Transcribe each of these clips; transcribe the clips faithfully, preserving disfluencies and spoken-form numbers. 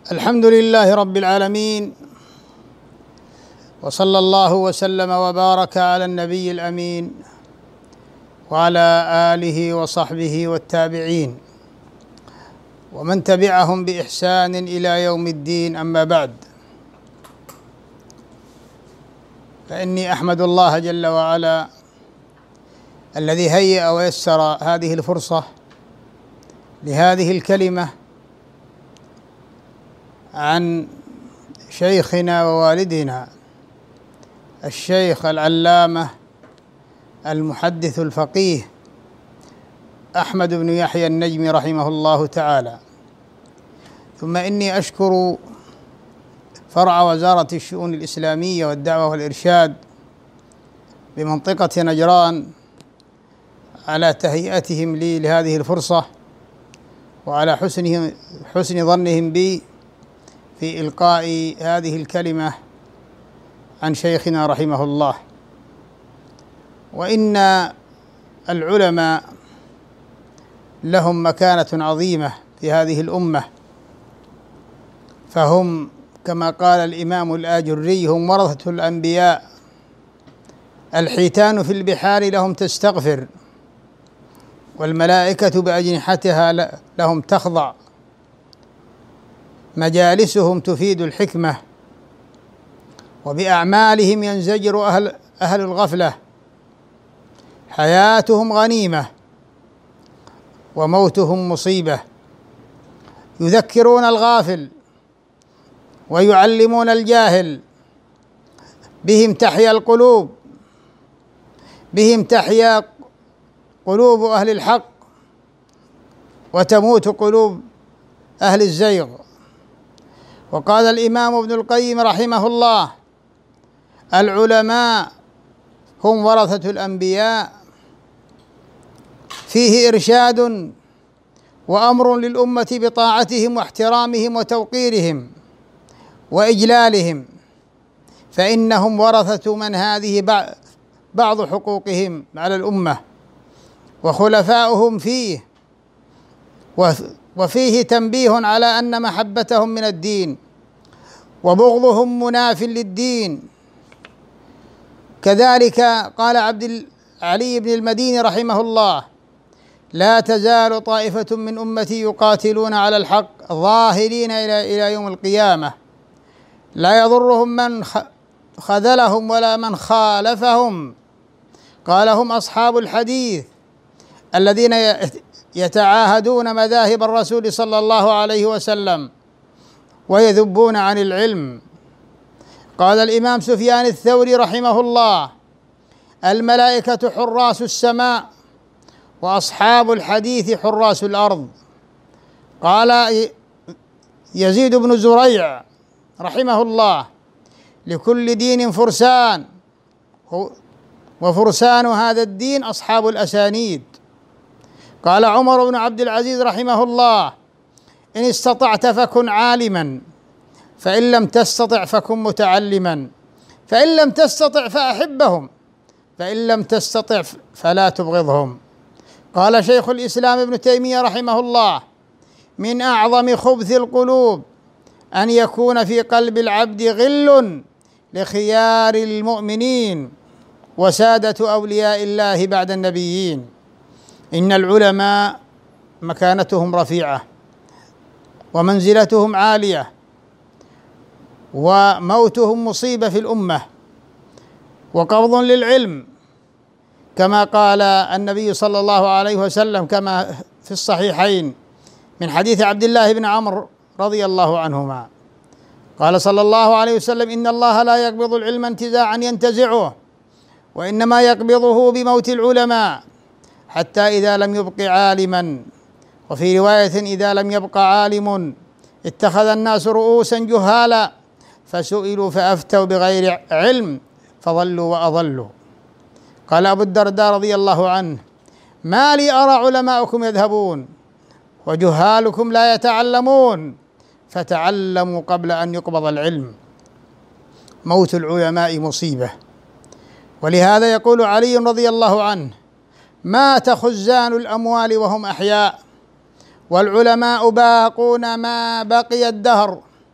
الحمد لله رب العالمين، وصلى الله وسلم وبارك على النبي الأمين وعلى آله وصحبه والتابعين ومن تبعهم بإحسان إلى يوم الدين. أما بعد، فإني أحمد الله جل وعلا الذي هيأ ويسر هذه الفرصة لهذه الكلمة عن شيخنا ووالدنا الشيخ العلامة المحدث الفقيه أحمد بن يحيى النجمي رحمه الله تعالى. ثم إني أشكر فرع وزارة الشؤون الإسلامية والدعوة والإرشاد بمنطقة نجران على تهيئتهم لي لهذه الفرصة، وعلى حسنهم حسن ظنهم بي في إلقاء هذه الكلمة عن شيخنا رحمه الله. وإن العلماء لهم مكانة عظيمة في هذه الأمة، فهم كما قال الإمام الآجري هم ورثة الأنبياء، الحيتان في البحار لهم تستغفر، والملائكة بأجنحتها لهم تخضع، مجالسهم تفيد الحكمة، وبأعمالهم ينزجر أهل, أهل الغفلة، حياتهم غنيمة وموتهم مصيبة، يذكرون الغافل ويعلمون الجاهل، بهم تحيا القلوب، بهم تحيا قلوب أهل الحق وتموت قلوب أهل الزيغ. وقال الإمام ابن القيم رحمه الله: العلماء هم ورثة الأنبياء، فيه إرشاد وأمر للأمة بطاعتهم واحترامهم وتوقيرهم وإجلالهم، فإنهم ورثة من هذه بعض حقوقهم على الأمة، وخلفاؤهم فيه، وفيه تنبيه على أن محبتهم من الدين وبغضهم مناف للدين. كذلك قال عبد علي بن المديني رحمه الله: لا تزال طائفة من أمتي يقاتلون على الحق ظاهرين إلى إلى يوم القيامة، لا يضرهم من خذلهم ولا من خالفهم. قال: هم أصحاب الحديث الذين يتعاهدون مذاهب الرسول صلى الله عليه وسلم ويذبون عن العلم. قال الإمام سفيان الثوري رحمه الله: الملائكة حراس السماء، وأصحاب الحديث حراس الأرض. قال يزيد بن زريع رحمه الله: لكل دين فرسان، وفرسان هذا الدين أصحاب الأسانيد. قال عمر بن عبد العزيز رحمه الله: إن استطعت فكن عالما، فإن لم تستطع فكن متعلما، فإن لم تستطع فأحبهم، فإن لم تستطع فلا تبغضهم. قال شيخ الإسلام ابن تيمية رحمه الله: من أعظم خبث القلوب أن يكون في قلب العبد غل لخيار المؤمنين وسادة أولياء الله بعد النبيين. إن العلماء مكانتهم رفيعة ومنزلتهم عالية، وموتهم مصيبة في الأمة وقبض للعلم، كما قال النبي صلى الله عليه وسلم كما في الصحيحين من حديث عبد الله بن عمرو رضي الله عنهما، قال صلى الله عليه وسلم: إن الله لا يقبض العلم انتزاعا ينتزعه، وإنما يقبضه بموت العلماء، حتى إذا لم يبق عالما، وفي رواية إذا لم يبق عالم اتخذ الناس رؤوسا جهالا فسئلوا فأفتوا بغير علم فضلوا وأضلوا. قال أبو الدرداء رضي الله عنه: ما لي أرى علماءكم يذهبون وجهالكم لا يتعلمون، فتعلموا قبل أن يقبض العلم. موت العلماء مصيبة، ولهذا يقول علي رضي الله عنه: مات خزان الأموال وهم أحياء، والعلماء باقون ما بقي الدهر،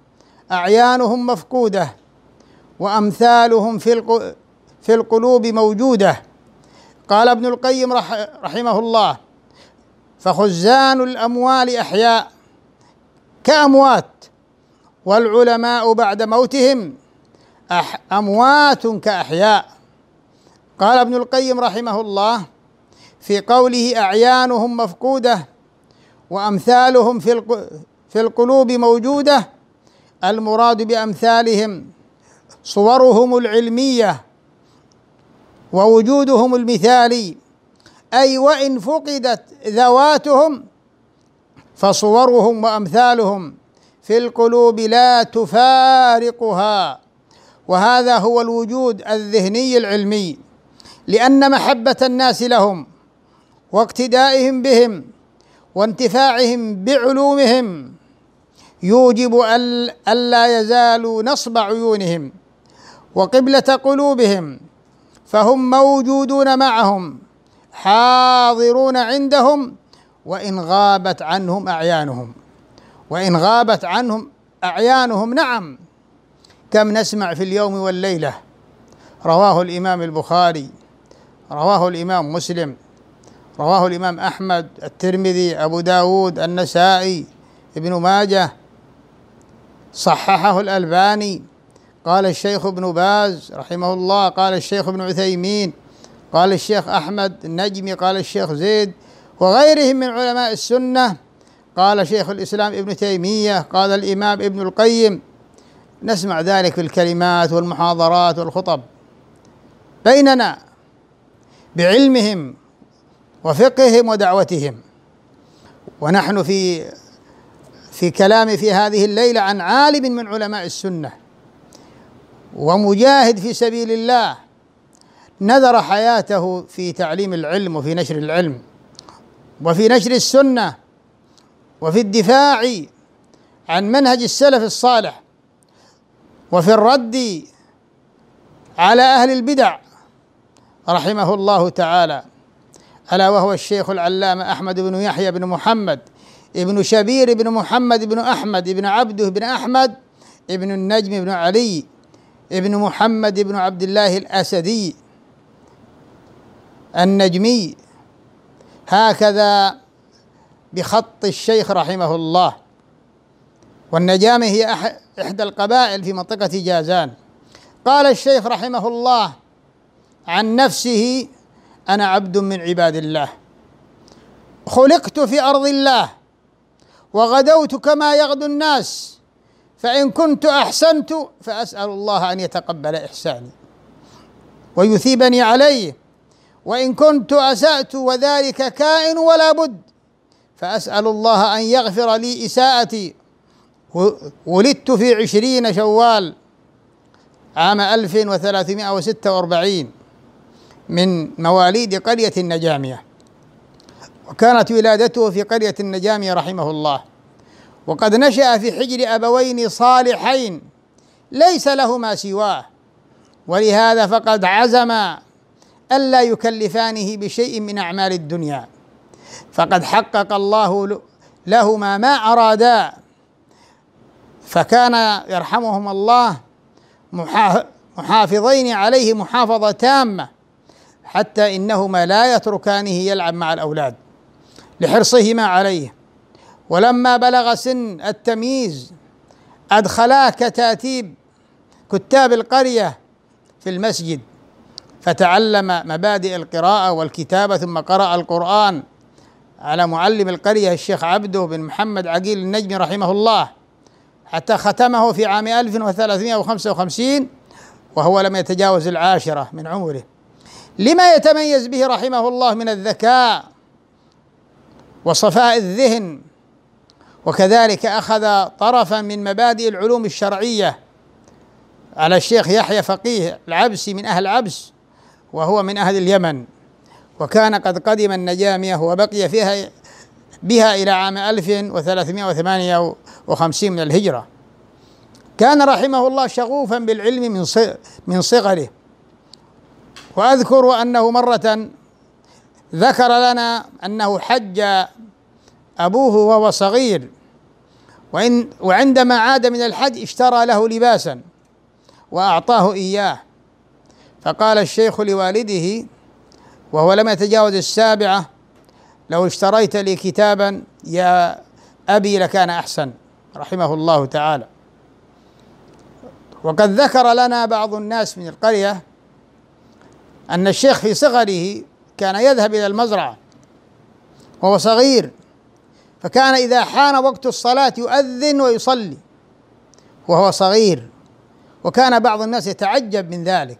أعيانهم مفقودة وأمثالهم في القلوب موجودة. قال ابن القيم رحمه الله: فخزان الأموال أحياء كأموات، والعلماء بعد موتهم أموات كأحياء. قال ابن القيم رحمه الله في قوله أعيانهم مفقودة وأمثالهم في القلوب موجودة: المراد بأمثالهم صورهم العلمية ووجودهم المثالي، أي وإن فقدت ذواتهم فصورهم وأمثالهم في القلوب لا تفارقها، وهذا هو الوجود الذهني العلمي، لأن محبة الناس لهم واقتدائهم بهم وانتفاعهم بعلومهم يوجب ألا يزالوا نصب عيونهم وقبلة قلوبهم، فهم موجودون معهم حاضرون عندهم وإن غابت عنهم أعيانهم وإن غابت عنهم أعيانهم نعم، كم نسمع في اليوم والليلة. رواه الإمام البخاري، رواه الإمام مسلم، رواه الإمام أحمد، الترمذي، أبو داود، النسائي، ابن ماجه، صححه الألباني، قال الشيخ ابن باز رحمه الله، قال الشيخ ابن عثيمين، قال الشيخ أحمد النجمي، قال الشيخ زيد وغيرهم من علماء السنة، قال شيخ الإسلام ابن تيمية، قال الإمام ابن القيم. نسمع ذلك في الكلمات والمحاضرات والخطب بيننا بعلمهم وفقههم ودعوتهم. ونحن في في كلام في هذه الليلة عن عالم من علماء السنة ومجاهد في سبيل الله نذر حياته في تعليم العلم وفي نشر العلم وفي نشر السنة وفي الدفاع عن منهج السلف الصالح وفي الرد على أهل البدع رحمه الله تعالى، ألا وهو الشيخ العلامة أحمد بن يحيى بن محمد ابن شبير بن محمد بن أحمد بن عبده بن أحمد ابن النجم بن علي ابن محمد بن عبد الله الأسدي النجمي، هكذا بخط الشيخ رحمه الله. والنجامة هي إحدى القبائل في منطقة جازان. قال الشيخ رحمه الله عن نفسه: أنا عبد من عباد الله، خلقت في أرض الله وغدوت كما يغدو الناس، فإن كنت أحسنت فأسأل الله أن يتقبل إحساني ويثيبني عليه، وإن كنت أسأت وذلك كائن ولا بد فأسأل الله أن يغفر لي إساءتي. ولدت في عشرين شوال عام ألف وثلاثمائة وستة وأربعين من مواليد قرية النجامية، وكانت ولادته في قرية النجامية رحمه الله، وقد نشأ في حجر أبوين صالحين ليس لهما سواه، ولهذا فقد عزم ألا يكلفانه بشيء من أعمال الدنيا، فقد حقق الله لهما ما أرادا، فكان يرحمهم الله محافظين عليه محافظة تامة، حتى إنهما لا يتركانه يلعب مع الأولاد لحرصهما عليه. ولما بلغ سن التمييز أدخلاه كتاتيب كتاب القرية في المسجد، فتعلم مبادئ القراءة والكتابة، ثم قرأ القرآن على معلم القرية الشيخ عبده بن محمد عقيل النجمي رحمه الله، حتى ختمه في عام ألف وثلاثمائة وخمسة وخمسين وهو لم يتجاوز العاشرة من عمره، لما يتميز به رحمه الله من الذكاء وصفاء الذهن. وكذلك أخذ طرفا من مبادئ العلوم الشرعية على الشيخ يحيى فقيه العبسي من أهل عبس، وهو من أهل اليمن، وكان قد قدم النجامية وبقي فيها بها إلى عام ألف وثلاثمائة وثمانية وخمسين من الهجرة. كان رحمه الله شغوفا بالعلم من من صغره. وأذكر أنه مرة ذكر لنا أنه حج أبوه وهو صغير، وإن وعندما عاد من الحج اشترى له لباسا وأعطاه إياه، فقال الشيخ لوالده وهو لم يتجاوز السابعة: لو اشتريت لي كتابا يا أبي لكان أحسن، رحمه الله تعالى. وقد ذكر لنا بعض الناس من القرية أن الشيخ في صغره كان يذهب إلى المزرعة وهو صغير، فكان إذا حان وقت الصلاة يؤذن ويصلي وهو صغير، وكان بعض الناس يتعجب من ذلك.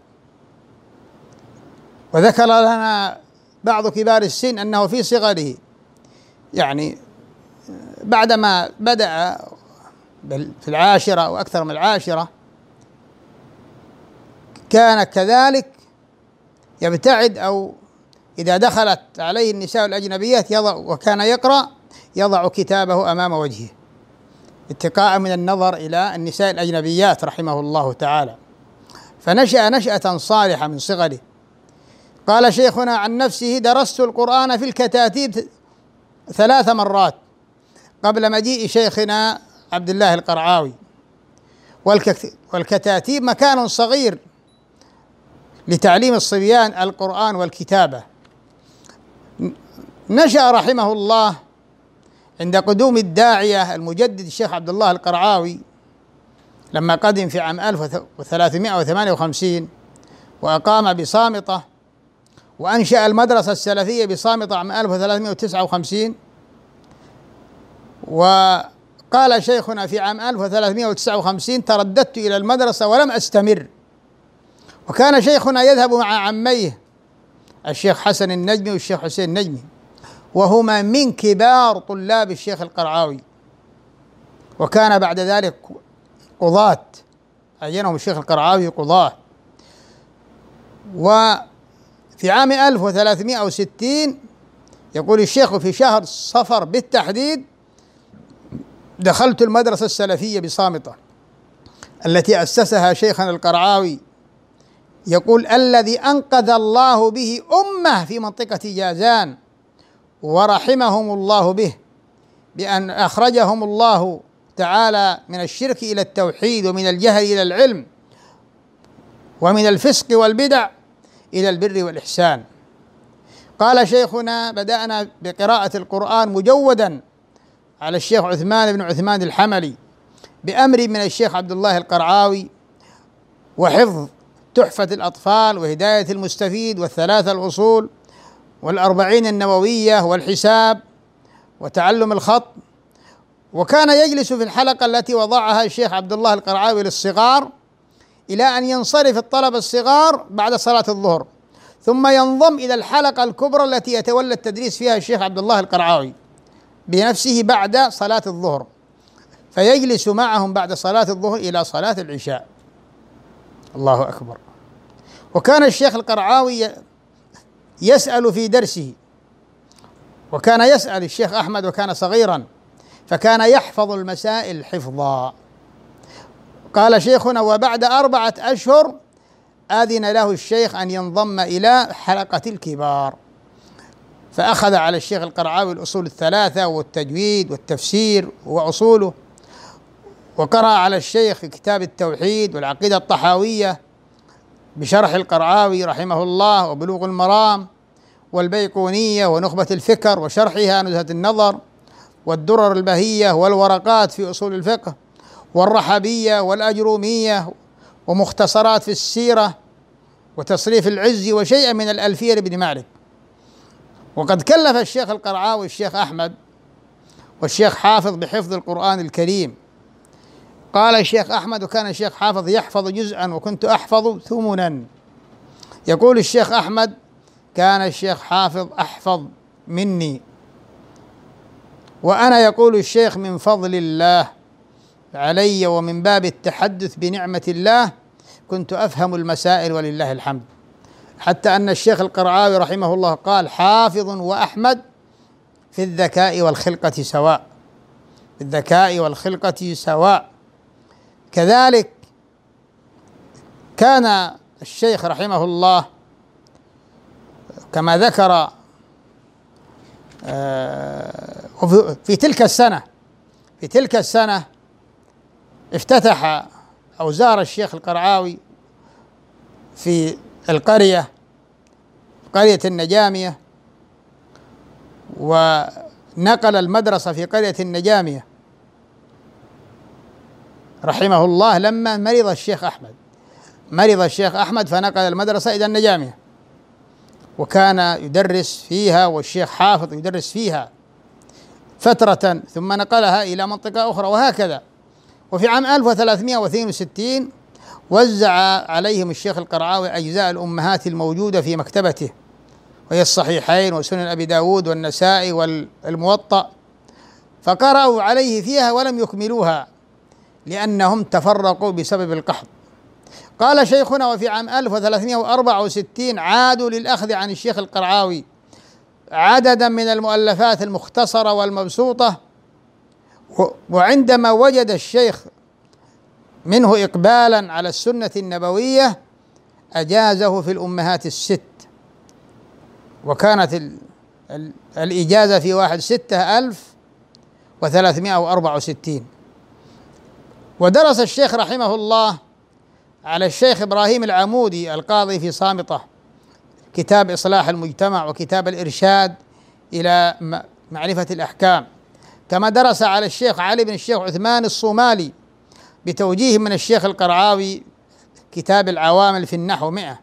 وذكر لنا بعض كبار السن أنه في صغره، يعني بعدما بدأ في العاشرة أو أكثر من العاشرة، كان كذلك يبتعد، أو إذا دخلت عليه النساء الأجنبيات يضع، وكان يقرأ يضع كتابه أمام وجهه اتقاء من النظر إلى النساء الأجنبيات، رحمه الله تعالى. فنشأ نشأة صالحة من صغره. قال شيخنا عن نفسه: درست القرآن في الكتاتيب ثلاث مرات قبل مجيء شيخنا عبد الله القرعاوي. والكتاتيب مكان صغير لتعليم الصبيان القرآن والكتابة. نشأ رحمه الله عند قدوم الداعية المجدد الشيخ عبد الله القرعاوي، لما قدم في عام ألف وثلاثمائة وثمانية وخمسين وأقام بصامطة، وأنشأ المدرسة السلفية بصامطة عام ألف وثلاثمائة وتسعة وخمسين. وقال شيخنا في عام ألف وثلاثمائة وتسعة وخمسين: ترددت إلى المدرسة ولم أستمر. وكان شيخنا يذهب مع عميه الشيخ حسن النجمي والشيخ حسين النجمي، وهما من كبار طلاب الشيخ القرعاوي، وكان بعد ذلك قضاة، عينهم الشيخ القرعاوي قضاة. وفي عام ألف وثلاثمائة وستين يقول الشيخ: في شهر صفر بالتحديد دخلت المدرسة السلفية بصامطة التي أسسها شيخنا القرعاوي. يقول: الذي أنقذ الله به أمة في منطقة جازان، ورحمهم الله به بأن أخرجهم الله تعالى من الشرك إلى التوحيد، ومن الجهل إلى العلم، ومن الفسق والبدع إلى البر والإحسان. قال شيخنا: بدأنا بقراءة القرآن مجودا على الشيخ عثمان بن عثمان الحملي بأمر من الشيخ عبد الله القرعاوي، وحفظ تحفة الأطفال وهداية المستفيد والثلاثة الأصول والأربعين النووية والحساب وتعلم الخط. وكان يجلس في الحلقة التي وضعها الشيخ عبد الله القرعاوي للصغار إلى أن ينصرف الطلبة الصغار بعد صلاة الظهر، ثم ينضم إلى الحلقة الكبرى التي يتولى التدريس فيها الشيخ عبد الله القرعاوي بنفسه بعد صلاة الظهر، فيجلس معهم بعد صلاة الظهر إلى صلاة العشاء. الله أكبر. وكان الشيخ القرعاوي يسأل في درسه، وكان يسأل الشيخ أحمد وكان صغيرا، فكان يحفظ المسائل حفظا. قال شيخنا: وبعد أربعة أشهر آذن له الشيخ أن ينضم إلى حلقة الكبار، فأخذ على الشيخ القرعاوي الأصول الثلاثة والتجويد والتفسير وأصوله، وقرأ على الشيخ كتاب التوحيد والعقيدة الطحاوية بشرح القرعاوي رحمه الله، وبلوغ المرام والبيقونية ونخبة الفكر وشرحها نزهة النظر والدرر البهية والورقات في أصول الفقه والرحبية والأجرومية ومختصرات في السيرة وتصريف العز وشيئا من الألفية لابن مالك. وقد كلف الشيخ القرعاوي الشيخ أحمد والشيخ حافظ بحفظ القرآن الكريم. قال الشيخ أحمد: وكان الشيخ حافظ يحفظ جزءا وكنت أحفظ ثمنا. يقول الشيخ أحمد: كان الشيخ حافظ أحفظ مني، وأنا يقول الشيخ من فضل الله علي ومن باب التحدث بنعمة الله كنت أفهم المسائل ولله الحمد. حتى أن الشيخ القرعاوي رحمه الله قال: حافظ وأحمد في الذكاء والخلقة سواء، في الذكاء والخلقة سواء. كذلك كان الشيخ رحمه الله كما ذكر في تلك السنة في تلك السنة افتتح أو زار الشيخ القرعاوي في القرية قرية النجامية، ونقل المدرسة في قرية النجامية رحمه الله لما مرض الشيخ أحمد مرض الشيخ أحمد فنقل المدرسة إلى النجامية، وكان يدرس فيها والشيخ حافظ يدرس فيها فترة ثم نقلها إلى منطقة أخرى، وهكذا. وفي عام ألف وثلاثمائة واثنين وستين وزع عليهم الشيخ القرعاوي أجزاء الأمهات الموجودة في مكتبته، وهي الصحيحين وسنن أبي داود والنسائي والموطأ، فقرأوا عليه فيها ولم يكملوها لأنهم تفرقوا بسبب القحط. قال شيخنا: وفي عام ألف وثلاثمائة وأربعة وستين عادوا للأخذ عن الشيخ القرعاوي عددا من المؤلفات المختصرة والمبسوطة، وعندما وجد الشيخ منه إقبالا على السنة النبوية أجازه في الأمهات الست، وكانت ال ال الإجازة في واحد ستة ألف وثلاثمائة وأربعة وستين. ودرس الشيخ رحمه الله على الشيخ إبراهيم العمودي القاضي في صامطة كتاب إصلاح المجتمع وكتاب الإرشاد إلى معرفة الأحكام، كما درس على الشيخ علي بن الشيخ عثمان الصومالي بتوجيه من الشيخ القرعاوي كتاب العوامل في النحو مئة،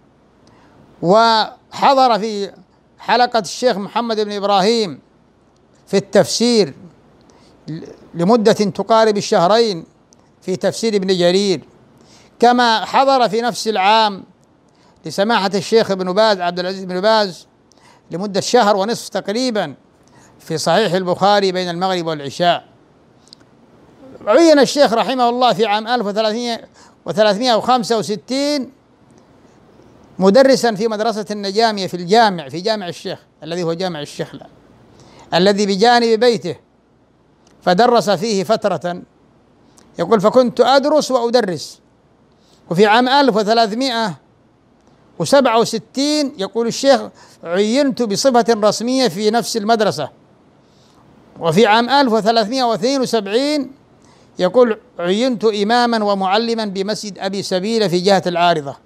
وحضر في حلقة الشيخ محمد بن إبراهيم في التفسير لمدة تقارب الشهرين في تفسير ابن جرير، كما حضر في نفس العام لسماحة الشيخ ابن باز عبد العزيز بن باز لمدة شهر ونصف تقريبا في صحيح البخاري بين المغرب والعشاء. عين الشيخ رحمه الله في عام ألف وثلاثمائة وخمسة وستين مدرسا في مدرسة النجامية في الجامع في جامع الشيخ الذي هو جامع الشيخ لا الذي بجانب بيته، فدرس فيه فترة. يقول: فكنت أدرس وأدرس. وفي عام ألف وثلاثمائة وسبعة وستين يقول الشيخ: عينت بصفة رسمية في نفس المدرسة. وفي عام ألف وثلاثمائة واثنين وسبعين يقول: عينت إماما ومعلما بمسجد أبي سبيل في جهة العارضة،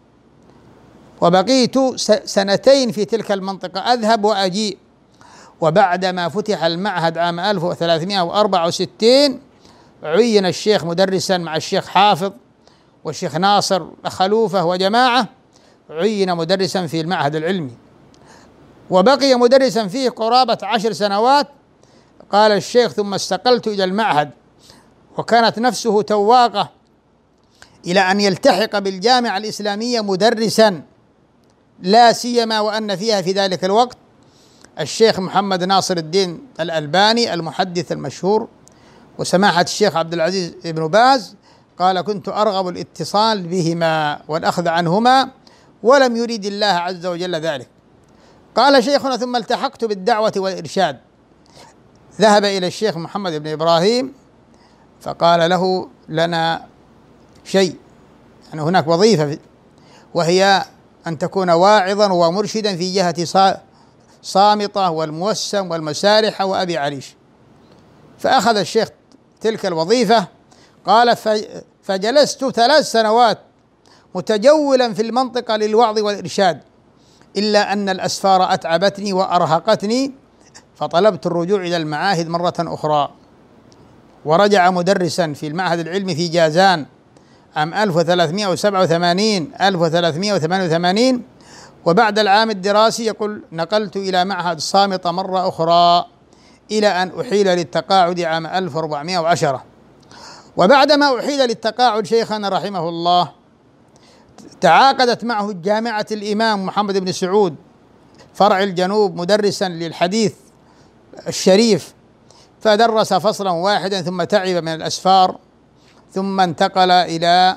وبقيت سنتين في تلك المنطقة أذهب وأجيء. وبعدما فتح المعهد عام ألف وثلاثمائة وأربعة وستين عين الشيخ مدرسا مع الشيخ حافظ والشيخ ناصر خلوفة وجماعة، عين مدرسا في المعهد العلمي، وبقي مدرسا فيه قرابة عشر سنوات. قال الشيخ: ثم استقلت إلى المعهد، وكانت نفسه تواقة إلى أن يلتحق بالجامعة الإسلامية مدرسا، لا سيما وأن فيها في ذلك الوقت الشيخ محمد ناصر الدين الألباني المحدث المشهور وسماحة الشيخ عبد العزيز بن باز. قال: كنت أرغب الاتصال بهما والأخذ عنهما، ولم يريد الله عز وجل ذلك. قال شيخنا: ثم التحقت بالدعوة والإرشاد. ذهب إلى الشيخ محمد بن إبراهيم فقال له: لنا شيء، يعني هناك وظيفة، وهي أن تكون واعظا ومرشدا في جهة صامطة والموسم والمسارحة وأبي عريش. فأخذ الشيخ تلك الوظيفة. قال: فجلست ثلاث سنوات متجولا في المنطقة للوعظ والإرشاد، إلا أن الأسفار أتعبتني وأرهقتني، فطلبت الرجوع إلى المعاهد مرة أخرى، ورجع مدرسا في المعهد العلمي في جازان عام ألف وثلاثمائة وسبعة وثمانين ألف وثلاثمائة وثمانية وثمانين. وبعد العام الدراسي يقول: نقلت إلى معهد صامتة مرة أخرى إلى أن أحيل للتقاعد عام ألف وأربعمائة وعشرة. وبعدما أحيل للتقاعد شيخنا رحمه الله تعاقدت معه جامعة الإمام محمد بن سعود فرع الجنوب مدرسا للحديث الشريف، فدرس فصلا واحدا ثم تعب من الأسفار، ثم انتقل إلى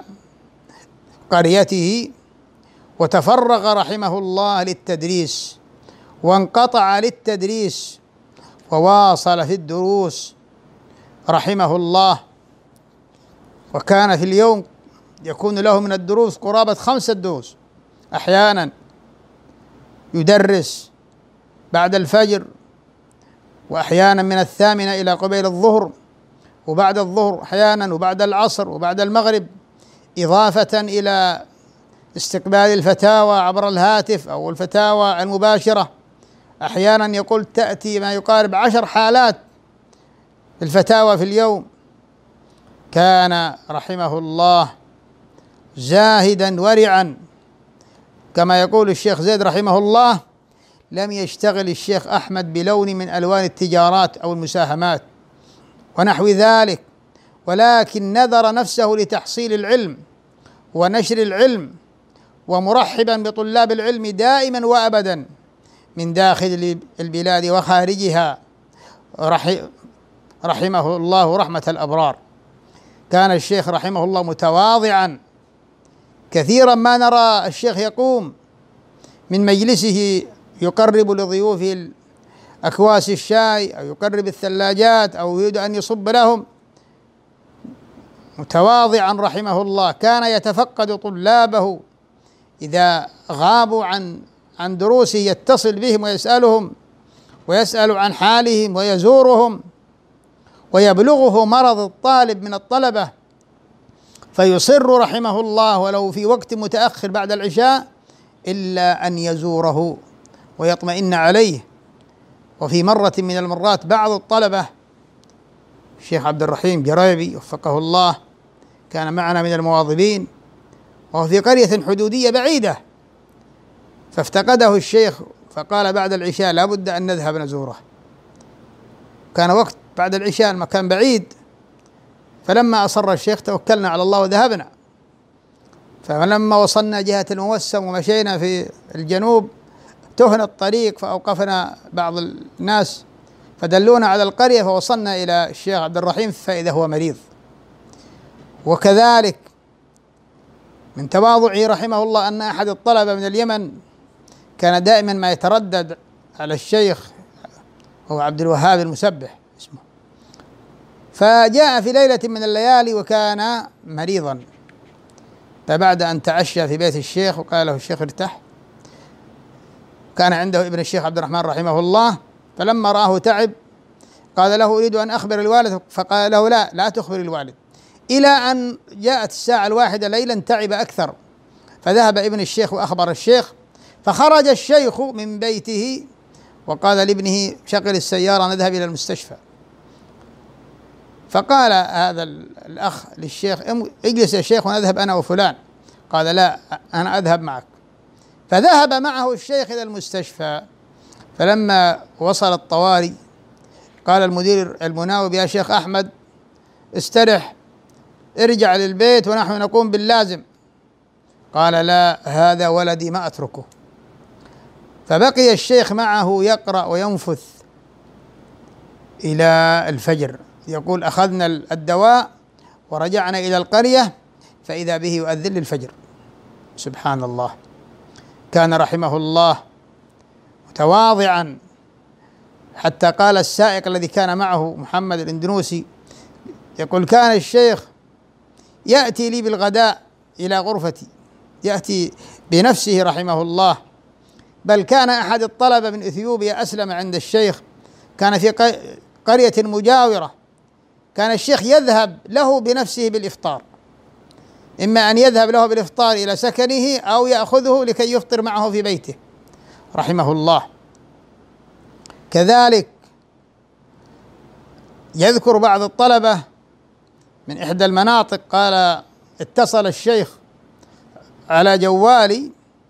قريته وتفرغ رحمه الله للتدريس، وانقطع للتدريس وواصل في الدروس رحمه الله. وكان في اليوم يكون له من الدروس قرابة خمسة دروس، أحيانا يدرس بعد الفجر، وأحيانا من الثامنة إلى قبيل الظهر، وبعد الظهر أحيانا وبعد العصر وبعد المغرب، إضافة إلى استقبال الفتاوى عبر الهاتف أو الفتاوى المباشرة. أحيانا يقول تأتي ما يقارب عشر حالات الفتاوى في اليوم. كان رحمه الله زاهدا ورعا، كما يقول الشيخ زيد رحمه الله: لم يشتغل الشيخ أحمد بلون من ألوان التجارات أو المساهمات ونحو ذلك، ولكن نذر نفسه لتحصيل العلم ونشر العلم، ومرحبا بطلاب العلم دائما وأبدا من داخل البلاد وخارجها، رحمه الله رحمة الأبرار. كان الشيخ رحمه الله متواضعا، كثيرا ما نرى الشيخ يقوم من مجلسه يقرب لضيوفه أكواس الشاي أو يقرب الثلاجات أو يريد أن يصب لهم، متواضعا رحمه الله. كان يتفقد طلابه إذا غابوا عن عن دروسه، يتصل بهم ويسألهم ويسأل عن حالهم ويزورهم، ويبلغه مرض الطالب من الطلبة فيصر رحمه الله ولو في وقت متأخر بعد العشاء إلا أن يزوره ويطمئن عليه. وفي مرة من المرات بعض الطلبة، الشيخ عبد الرحيم جريبي وفقه الله كان معنا من المواظبين، وهو في قرية حدودية بعيدة، فافتقده الشيخ فقال بعد العشاء لا بد أن نذهب نزوره. كان وقت بعد العشاء، المكان بعيد، فلما أصر الشيخ توكلنا على الله وذهبنا. فلما وصلنا جهة الموسم ومشينا في الجنوب تهنا الطريق، فأوقفنا بعض الناس فدلونا على القرية، فوصلنا إلى الشيخ عبد الرحيم فإذا هو مريض. وكذلك من تواضعه رحمه الله أن أحد الطلبة من اليمن كان دائما ما يتردد على الشيخ، هو عبد الوهاب المسبح اسمه، فجاء في ليلة من الليالي وكان مريضا، فبعد أن تعشى في بيت الشيخ وقال له الشيخ ارتاح، كان عنده ابن الشيخ عبد الرحمن رحمه الله، فلما رآه تعب قال له أريد أن أخبر الوالد، فقال له لا لا تخبر الوالد، إلى أن جاءت الساعة الواحدة ليلا تعب أكثر، فذهب ابن الشيخ وأخبر الشيخ، فخرج الشيخ من بيته وقال لابنه شغل السيارة نذهب إلى المستشفى. فقال هذا الأخ للشيخ اجلس يا شيخ ونذهب أنا وفلان، قال لا أنا أذهب معك. فذهب معه الشيخ إلى المستشفى، فلما وصل الطوارئ قال المدير المناوب يا شيخ أحمد استرح ارجع للبيت ونحن نقوم باللازم. قال لا هذا ولدي ما أتركه. فبقي الشيخ معه يقرأ وينفث إلى الفجر، يقول أخذنا الدواء ورجعنا إلى القرية فإذا به يؤذن للفجر. سبحان الله. كان رحمه الله متواضعا، حتى قال السائق الذي كان معه محمد الاندونوسي يقول كان الشيخ يأتي لي بالغداء إلى غرفتي، يأتي بنفسه رحمه الله. بل كان أحد الطلبة من إثيوبيا أسلم عند الشيخ، كان في قرية مجاورة، كان الشيخ يذهب له بنفسه بالإفطار، إما أن يذهب له بالإفطار إلى سكنه أو يأخذه لكي يفطر معه في بيته رحمه الله. كذلك يذكر بعض الطلبة من إحدى المناطق قال اتصل الشيخ على جوالي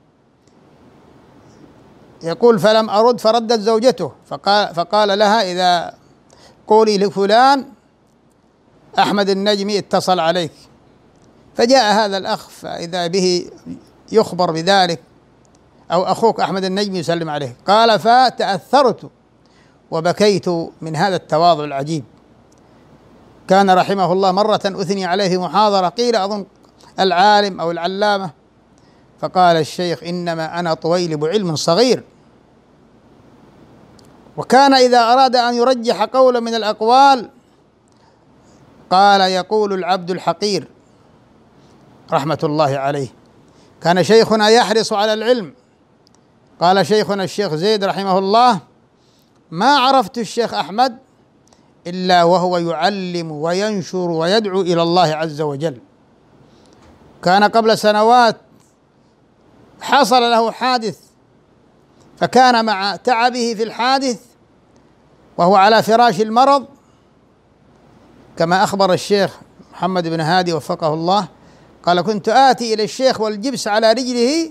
يقول فلم أرد فردت زوجته، فقال, فقال لها إذا قولي لفلان أحمد النجمي اتصل عليك. فجاء هذا الأخ فإذا به يخبر بذلك أو أخوك أحمد النجمي يسلم عليه. قال فتأثرت وبكيت من هذا التواضع العجيب. كان رحمه الله مرة أثني عليه في محاضرة، قيل أظن العالم أو العلامة، فقال الشيخ إنما أنا طويلب علم صغير. وكان إذا أراد أن يرجح قولا من الأقوال قال يقول العبد الحقير رحمة الله عليه. كان شيخنا يحرص على العلم. قال شيخنا الشيخ زيد رحمه الله ما عرفت الشيخ أحمد إلا وهو يعلم وينشر ويدعو إلى الله عز وجل. كان قبل سنوات حصل له حادث، فكان مع تعبه في الحادث وهو على فراش المرض كما أخبر الشيخ محمد بن هادي وفقه الله، قال: كنت آتي إلى الشيخ والجبس على رجله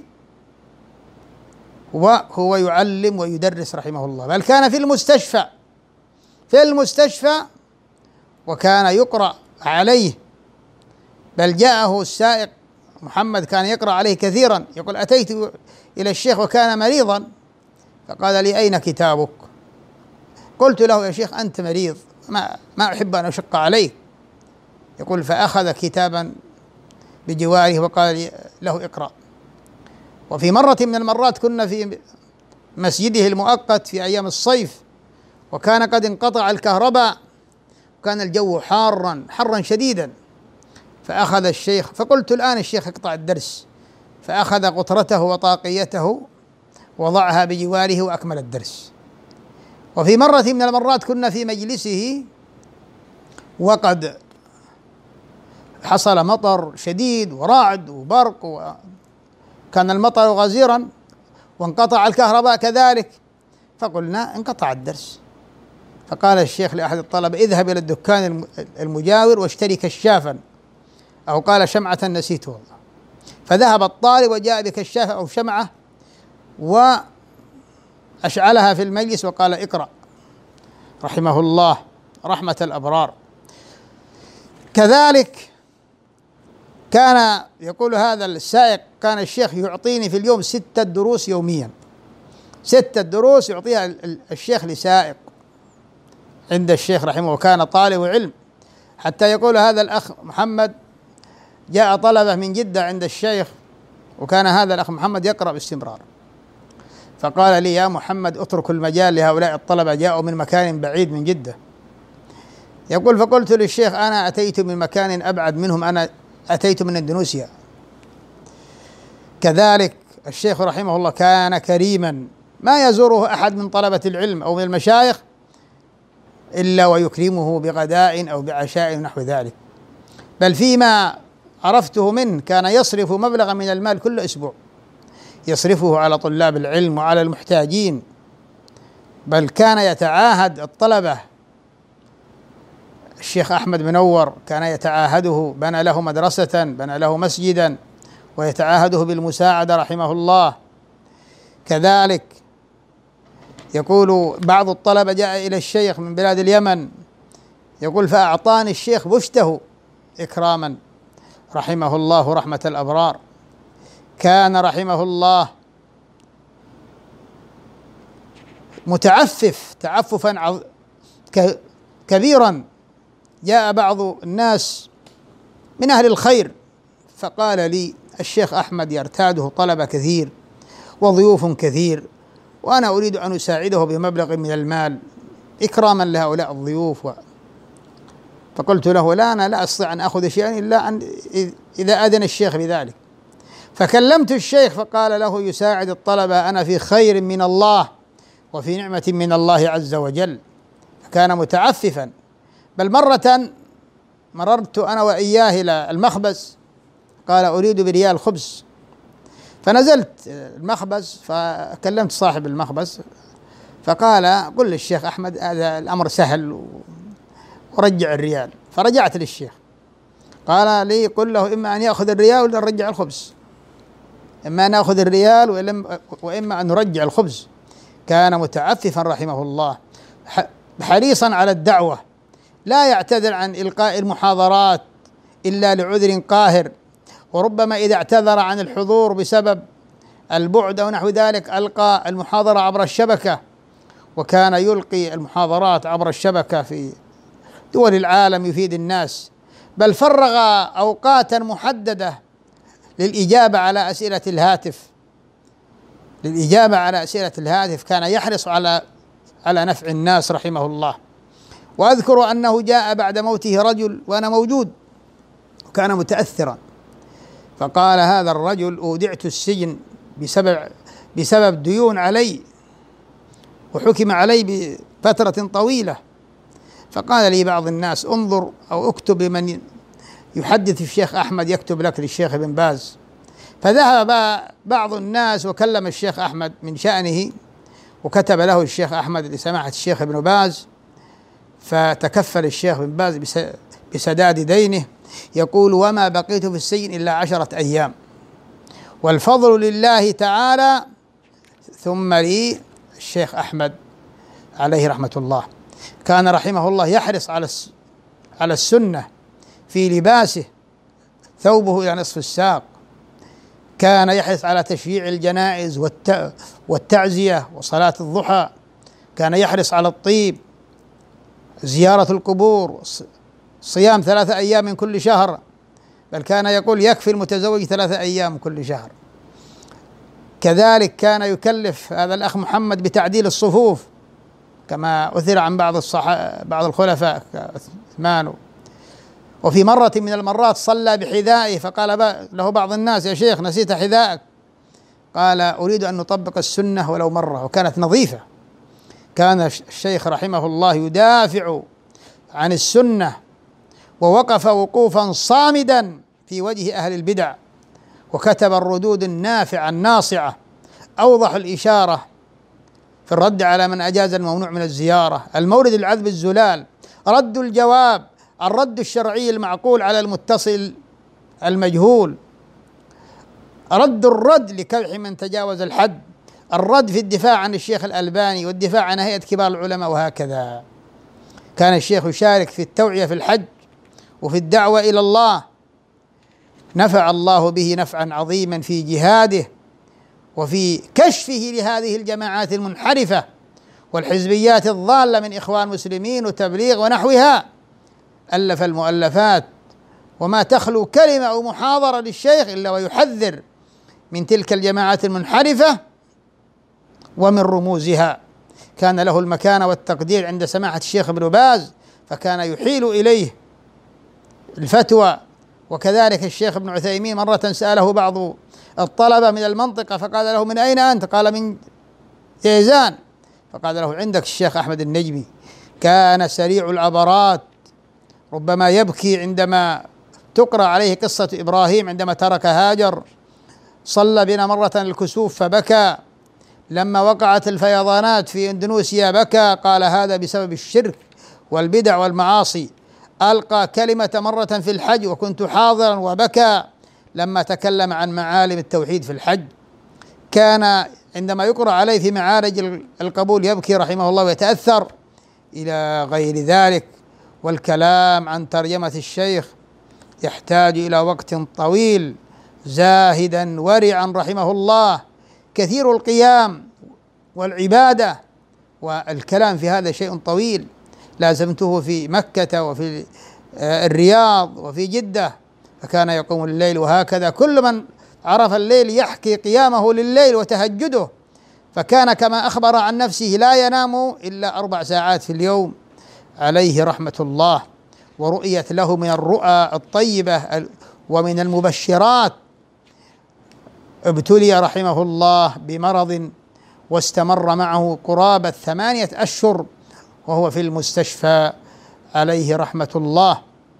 وهو يعلم ويدرس رحمه الله، بل كان في المستشفى في المستشفى وكان يقرأ عليه، بل جاءه السائق محمد كان يقرأ عليه كثيرا، يقول: أتيت إلى الشيخ وكان مريضا فقال لي: أين كتابك؟ قلت له: يا شيخ أنت مريض، ما ما أحب أن أشق عليك. يقول: فأخذ كتابا بجواره وقال له: اقرأ. وفي مرة من المرات كنا في مسجده المؤقت في أيام الصيف، وكان قد انقطع الكهرباء، وكان الجو حارا حرا شديدا، فأخذ الشيخ، فقلت: الآن الشيخ يقطع الدرس، فأخذ قطرته وطاقيته وضعها بجواره وأكمل الدرس. وفي مرة من المرات كنا في مجلسه وقد حصل مطر شديد ورعد وبرق، وكان المطر غزيرا وانقطع الكهرباء كذلك، فقلنا: انقطع الدرس. فقال الشيخ لأحد الطلبة: اذهب إلى الدكان المجاور واشتري كشافا، أو قال شمعة نسيته والله. فذهب الطالب وجاء بكشافة أو شمعة وأشعلها في المجلس وقال: اقرأ، رحمه الله رحمة الأبرار. كذلك كان يقول هذا السائق: كان الشيخ يعطيني في اليوم ستة دروس يوميا، ستة دروس يعطيها الشيخ لسائق عند الشيخ رحمه الله، وكان طالب علم. حتى يقول هذا الأخ محمد: جاء طلبة من جدة عند الشيخ، وكان هذا الأخ محمد يقرأ باستمرار، فقال لي: يا محمد اترك المجال لهؤلاء الطلبة، جاءوا من مكان بعيد من جدة. يقول: فقلت للشيخ: أنا أتيت من مكان أبعد منهم، أنا أتيت من اندونيسيا. كذلك الشيخ رحمه الله كان كريما، ما يزوره أحد من طلبة العلم أو من المشايخ إلا ويكرمه بغداء أو بعشاء نحو ذلك، بل فيما عرفته منه كان يصرف مبلغا من المال كل أسبوع، يصرفه على طلاب العلم وعلى المحتاجين، بل كان يتعاهد الطلبة. الشيخ أحمد منور كان يتعاهده، بنى له مدرسة، بنى له مسجدا، ويتعاهده بالمساعدة رحمه الله. كذلك يقول بعض الطلبة جاء إلى الشيخ من بلاد اليمن، يقول: فأعطاني الشيخ بشته إكراما، رحمه الله رحمة الأبرار. كان رحمه الله متعفف تعففا كبيرا. جاء بعض الناس من أهل الخير فقال لي: الشيخ أحمد يرتاده طلبة كثير وضيوف كثير، وأنا أريد أن أساعده بمبلغ من المال إكراما لهؤلاء الضيوف. فقلت له: لا، أنا لا أستطيع أن أخذ شيئا إلا أن إذا أذن الشيخ بذلك. فكلمت الشيخ فقال له: يساعد الطلبة، أنا في خير من الله وفي نعمة من الله عز وجل. فكان متعففا. بل مرة مررت أنا وإياه إلى المخبز، قال: أريد بريال خبز، فنزلت المخبز فكلمت صاحب المخبز فقال: قل للشيخ أحمد هذا الأمر سهل ورجع الريال. فرجعت للشيخ، قال لي: قل له إما أن يأخذ الريال ولا نرجع الخبز، إما أن نأخذ الريال وإما أن نرجع الخبز. كان متعففا رحمه الله، حريصا على الدعوة، لا يعتذر عن إلقاء المحاضرات إلا لعذر قاهر، وربما إذا اعتذر عن الحضور بسبب البعد أو نحو ذلك ألقى المحاضرة عبر الشبكة، وكان يلقي المحاضرات عبر الشبكة في دول العالم يفيد الناس. بل فرغ أوقاتا محددة للإجابة على أسئلة الهاتف للإجابة على أسئلة الهاتف كان يحرص على على نفع الناس رحمه الله. وأذكر أنه جاء بعد موته رجل وأنا موجود، وكان متأثرا، فقال هذا الرجل: أودعت السجن بسبب بسبب ديون علي، وحكم علي بفترة طويلة، فقال لي بعض الناس: انظر أو اكتب لمن يحدث الشيخ أحمد يكتب لك للشيخ ابن باز. فذهب بعض الناس وكلم الشيخ أحمد من شأنه، وكتب له الشيخ أحمد لسماحة الشيخ ابن باز، فتكفل الشيخ ابن باز بسداد دينه. يقول: وما بقيت في السجن إلا عشرة أيام، والفضل لله تعالى ثم لي الشيخ أحمد عليه رحمة الله. كان رحمه الله يحرص على على السنة في لباسه، ثوبه إلى نصف الساق. كان يحرص على تشييع الجنائز والتعزية وصلاة الضحى. كان يحرص على الطيب، زيارة القبور، صيام ثلاثة أيام من كل شهر، بل كان يقول يكفي المتزوج ثلاثة أيام من كل شهر. كذلك كان يكلف هذا الأخ محمد بتعديل الصفوف، كما أثر عن بعض الصح... بعض الخلفاء كعثمان. وفي مرة من المرات صلى بحذائه، فقال له بعض الناس: يا شيخ نسيت حذائك. قال: أريد أن نطبق السنة ولو مرة، وكانت نظيفة. كان الشيخ رحمه الله يدافع عن السنة، ووقف وقوفا صامدا في وجه أهل البدع، وكتب الردود النافعة الناصعة. أوضح الإشارة في الرد على من أجاز الممنوع من الزيارة، المورد العذب الزلال، رد الجواب، الرد الشرعي المعقول على المتصل المجهول، رد الرد لكبح من تجاوز الحد، الرد في الدفاع عن الشيخ الألباني والدفاع عن هيئة كبار العلماء، وهكذا. كان الشيخ يشارك في التوعية في الحج وفي الدعوة إلى الله. نفع الله به نفعا عظيما في جهاده وفي كشفه لهذه الجماعات المنحرفة والحزبيات الضالة من إخوان مسلمين وتبليغ ونحوها. ألف المؤلفات، وما تخلو كلمة أو محاضرة للشيخ إلا ويحذر من تلك الجماعات المنحرفة ومن رموزها. كان له المكانة والتقدير عند سماحة الشيخ ابن باز، فكان يحيل إليه الفتوى. وكذلك الشيخ ابن عثيمين مرة سأله بعض الطلبة من المنطقة، فقال له: من أين أنت؟ قال: من جيزان. فقال له: عندك الشيخ أحمد النجمي. كان سريع العبرات، ربما يبكي عندما تقرأ عليه قصة إبراهيم عندما ترك هاجر. صلى بنا مرة الكسوف فبكى، لما وقعت الفيضانات في إندونيسيا بكى، قال: هذا بسبب الشرك والبدع والمعاصي. ألقى كلمة مرة في الحج وكنت حاضرا وبكى لما تكلم عن معالم التوحيد في الحج. كان عندما يقرأ عليه في معارج القبول يبكي رحمه الله ويتأثر، إلى غير ذلك. والكلام عن ترجمة الشيخ يحتاج إلى وقت طويل. زاهدا ورعا رحمه الله، كثير القيام والعبادة، والكلام في هذا شيء طويل. لازمته في مكة وفي الرياض وفي جدة، فكان يقوم الليل، وهكذا كل من عرف الليل يحكي قيامه لليل وتهجده. فكان كما أخبر عن نفسه لا ينام إلا أربع ساعات في اليوم عليه رحمة الله. ورؤيت له من الرؤى الطيبة ومن المبشرات. ابتلي رحمه الله بمرض واستمر معه قرابة ثمانية أشهر وهو في المستشفى عليه رحمة الله،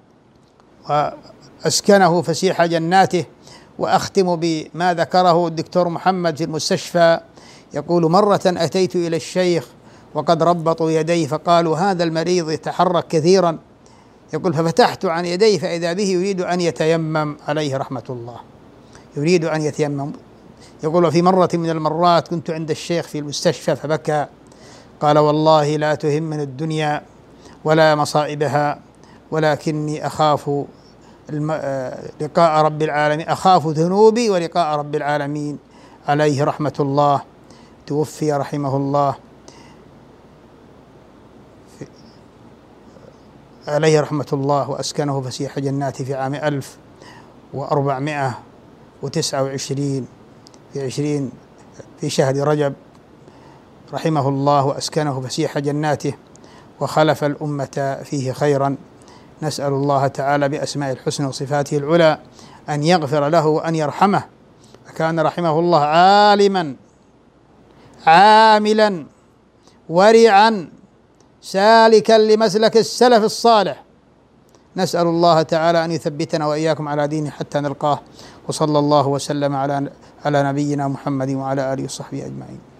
وأسكنه فسيح جناته. وأختم بما ذكره الدكتور محمد في المستشفى، يقول: مرة أتيت إلى الشيخ وقد ربطوا يديه، فقالوا: هذا المريض يتحرك كثيرا. يقول: ففتحت عن يديه فإذا به يريد أن يتيمم عليه رحمة الله، يريد أن يتيمم. يقول: وفي مرة من المرات كنت عند الشيخ في المستشفى فبكى، قال: والله لا تهمني الدنيا ولا مصائبها، ولكني أخاف لقاء رب العالمين، أخاف ذنوبي ولقاء رب العالمين عليه رحمة الله. توفي رحمه الله عليه رحمة الله، وأسكنه فسيح جناته في عام ألف وأربعمائة وتسعة وعشرين في عشرين في شهر رجب رحمه الله، وأسكنه فسيح جناته، وخلف الأمة فيه خيرا. نسأل الله تعالى بأسماء الحسنى وصفاته العلى أن يغفر له وأن يرحمه. فكان رحمه الله عالما عاملا ورعا سالكا لمسلك السلف الصالح. نسأل الله تعالى أن يثبتنا وإياكم على دينه حتى نلقاه. وصلى الله وسلم على على نبينا محمد وعلى آله وصحبه أجمعين.